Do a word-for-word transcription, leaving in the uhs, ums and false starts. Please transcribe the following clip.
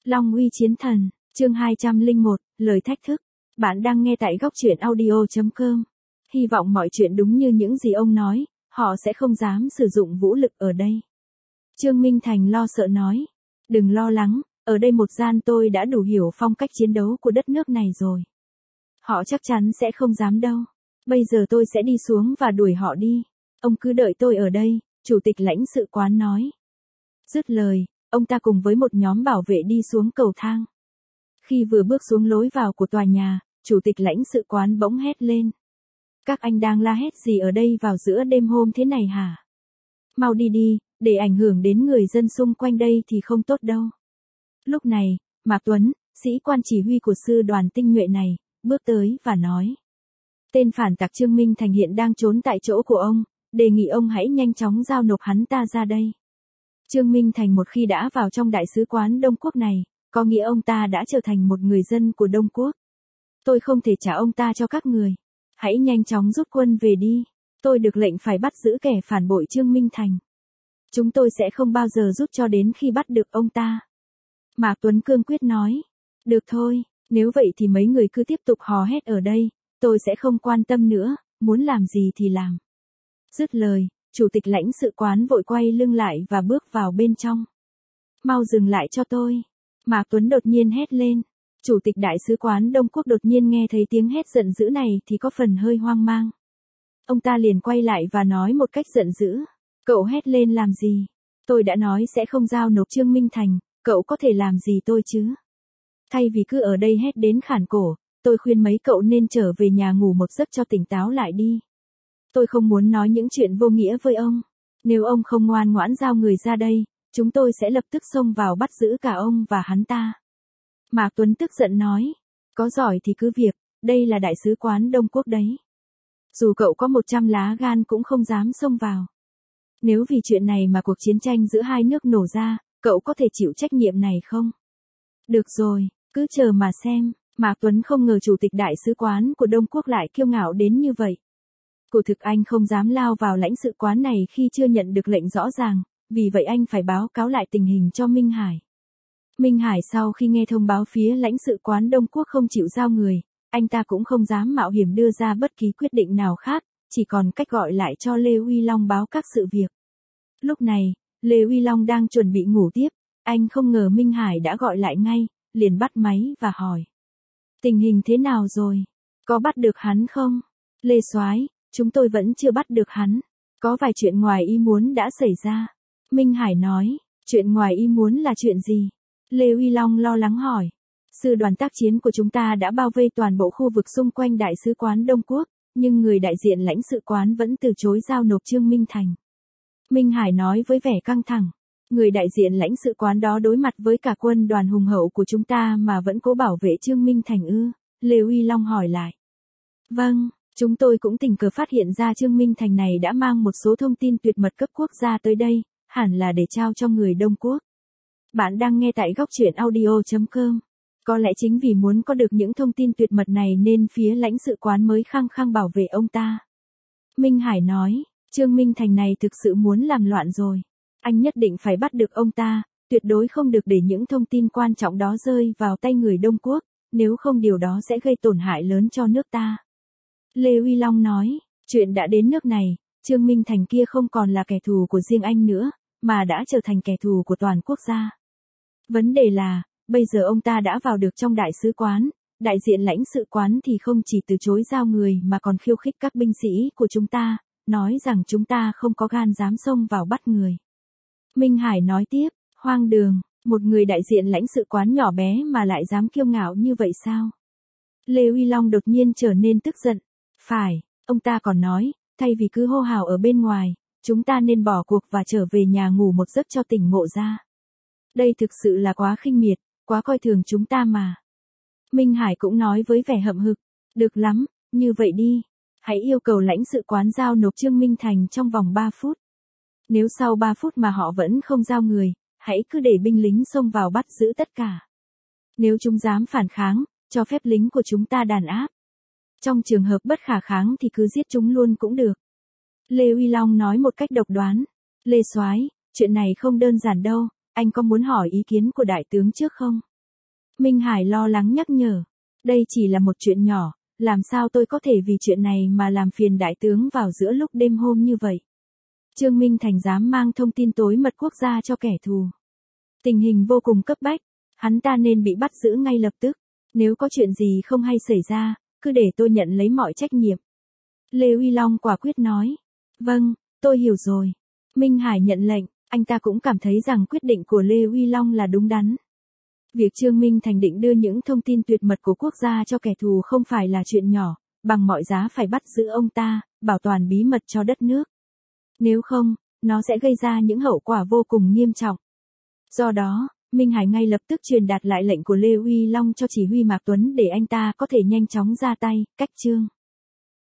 Long uy chiến thần, chương hai trăm lẻ một, lời thách thức. Bạn đang nghe tại góc truyện audio chấm com. Hy vọng mọi chuyện đúng như những gì ông nói, họ sẽ không dám sử dụng vũ lực ở đây. Trương Minh Thành lo sợ nói. Đừng lo lắng, ở đây một gian tôi đã đủ hiểu phong cách chiến đấu của đất nước này rồi. Họ chắc chắn sẽ không dám đâu. Bây giờ tôi sẽ đi xuống và đuổi họ đi. Ông cứ đợi tôi ở đây, chủ tịch lãnh sự quán nói. Dứt lời, ông ta cùng với một nhóm bảo vệ đi xuống cầu thang. Khi vừa bước xuống lối vào của tòa nhà, chủ tịch lãnh sự quán bỗng hét lên. Các anh đang la hét gì ở đây vào giữa đêm hôm thế này hả? Mau đi đi, để ảnh hưởng đến người dân xung quanh đây thì không tốt đâu. Lúc này, Mạc Tuấn, sĩ quan chỉ huy của sư đoàn tinh nhuệ này, bước tới và nói. Tên phản tặc Trương Minh Thành hiện đang trốn tại chỗ của ông, đề nghị ông hãy nhanh chóng giao nộp hắn ta ra đây. Trương Minh Thành một khi đã vào trong đại sứ quán Đông Quốc này, có nghĩa ông ta đã trở thành một người dân của Đông Quốc. Tôi không thể trả ông ta cho các người. Hãy nhanh chóng rút quân về đi. Tôi được lệnh phải bắt giữ kẻ phản bội Trương Minh Thành. Chúng tôi sẽ không bao giờ rút cho đến khi bắt được ông ta. Mạc Tuấn cương quyết nói. Được thôi, nếu vậy thì mấy người cứ tiếp tục hò hét ở đây, tôi sẽ không quan tâm nữa, muốn làm gì thì làm. Dứt lời, chủ tịch lãnh sự quán vội quay lưng lại và bước vào bên trong. Mau dừng lại cho tôi. Mạc Tuấn đột nhiên hét lên. Chủ tịch đại sứ quán Đông Quốc đột nhiên nghe thấy tiếng hét giận dữ này thì có phần hơi hoang mang. Ông ta liền quay lại và nói một cách giận dữ. Cậu hét lên làm gì? Tôi đã nói sẽ không giao nộp Trương Minh Thành, cậu có thể làm gì tôi chứ? Thay vì cứ ở đây hét đến khản cổ, tôi khuyên mấy cậu nên trở về nhà ngủ một giấc cho tỉnh táo lại đi. Tôi không muốn nói những chuyện vô nghĩa với ông. Nếu ông không ngoan ngoãn giao người ra đây, chúng tôi sẽ lập tức xông vào bắt giữ cả ông và hắn ta. Mạc Tuấn tức giận nói. Có giỏi thì cứ việc, đây là đại sứ quán Đông Quốc đấy. Dù cậu có một trăm lá gan cũng không dám xông vào. Nếu vì chuyện này mà cuộc chiến tranh giữa hai nước nổ ra, cậu có thể chịu trách nhiệm này không? Được rồi, cứ chờ mà xem. Mạc Tuấn không ngờ chủ tịch đại sứ quán của Đông Quốc lại kiêu ngạo đến như vậy. Cổ thực anh không dám lao vào lãnh sự quán này khi chưa nhận được lệnh rõ ràng, vì vậy anh phải báo cáo lại tình hình cho Minh Hải. Minh Hải sau khi nghe thông báo phía lãnh sự quán Đông Quốc không chịu giao người, anh ta cũng không dám mạo hiểm đưa ra bất kỳ quyết định nào khác, chỉ còn cách gọi lại cho Lê Uy Long báo các sự việc. Lúc này, Lê Uy Long đang chuẩn bị ngủ tiếp, anh không ngờ Minh Hải đã gọi lại ngay, liền bắt máy và hỏi. Tình hình thế nào rồi? Có bắt được hắn không? Lê Soái, chúng tôi vẫn chưa bắt được hắn. Có vài chuyện ngoài ý muốn đã xảy ra. Minh Hải nói, chuyện ngoài ý muốn là chuyện gì? Lê Uy Long lo lắng hỏi. Sư đoàn tác chiến của chúng ta đã bao vây toàn bộ khu vực xung quanh đại sứ quán Đông Quốc, nhưng người đại diện lãnh sự quán vẫn từ chối giao nộp Trương Minh Thành. Minh Hải nói với vẻ căng thẳng. Người đại diện lãnh sự quán đó đối mặt với cả quân đoàn hùng hậu của chúng ta mà vẫn cố bảo vệ Trương Minh Thành ư? Lê Uy Long hỏi lại. Vâng, chúng tôi cũng tình cờ phát hiện ra Trương Minh Thành này đã mang một số thông tin tuyệt mật cấp quốc gia tới đây, hẳn là để trao cho người Đông Quốc. Bạn đang nghe tại góc truyện audio chấm com. Có lẽ chính vì muốn có được những thông tin tuyệt mật này nên phía lãnh sự quán mới khăng khăng bảo vệ ông ta. Minh Hải nói, Trương Minh Thành này thực sự muốn làm loạn rồi. Anh nhất định phải bắt được ông ta, tuyệt đối không được để những thông tin quan trọng đó rơi vào tay người Đông Quốc, nếu không điều đó sẽ gây tổn hại lớn cho nước ta. Lê Uy Long nói, chuyện đã đến nước này, Trương Minh Thành kia không còn là kẻ thù của riêng anh nữa, mà đã trở thành kẻ thù của toàn quốc gia. Vấn đề là, bây giờ ông ta đã vào được trong đại sứ quán, đại diện lãnh sự quán thì không chỉ từ chối giao người mà còn khiêu khích các binh sĩ của chúng ta, nói rằng chúng ta không có gan dám xông vào bắt người. Minh Hải nói tiếp, hoang đường, một người đại diện lãnh sự quán nhỏ bé mà lại dám kiêu ngạo như vậy sao? Lê Uy Long đột nhiên trở nên tức giận. Phải, ông ta còn nói, thay vì cứ hô hào ở bên ngoài, chúng ta nên bỏ cuộc và trở về nhà ngủ một giấc cho tỉnh ngộ ra. Đây thực sự là quá khinh miệt, quá coi thường chúng ta mà. Minh Hải cũng nói với vẻ hậm hực, được lắm, như vậy đi. Hãy yêu cầu lãnh sự quán giao nộp Trương Minh Thành trong vòng ba phút. Nếu sau ba phút mà họ vẫn không giao người, hãy cứ để binh lính xông vào bắt giữ tất cả. Nếu chúng dám phản kháng, cho phép lính của chúng ta đàn áp. Trong trường hợp bất khả kháng thì cứ giết chúng luôn cũng được. Lê Uy Long nói một cách độc đoán. Lê Soái, chuyện này không đơn giản đâu, anh có muốn hỏi ý kiến của đại tướng trước không? Minh Hải lo lắng nhắc nhở. Đây chỉ là một chuyện nhỏ, làm sao tôi có thể vì chuyện này mà làm phiền đại tướng vào giữa lúc đêm hôm như vậy. Trương Minh Thành dám mang thông tin tối mật quốc gia cho kẻ thù. Tình hình vô cùng cấp bách, hắn ta nên bị bắt giữ ngay lập tức. Nếu có chuyện gì không hay xảy ra, cứ để tôi nhận lấy mọi trách nhiệm. Lê Uy Long quả quyết nói. Vâng, tôi hiểu rồi. Minh Hải nhận lệnh, anh ta cũng cảm thấy rằng quyết định của Lê Uy Long là đúng đắn. Việc Trương Minh Thành định đưa những thông tin tuyệt mật của quốc gia cho kẻ thù không phải là chuyện nhỏ, bằng mọi giá phải bắt giữ ông ta, bảo toàn bí mật cho đất nước. Nếu không, nó sẽ gây ra những hậu quả vô cùng nghiêm trọng. Do đó, Minh Hải ngay lập tức truyền đạt lại lệnh của Lê Uy Long cho chỉ huy Mạc Tuấn để anh ta có thể nhanh chóng ra tay, cách Trương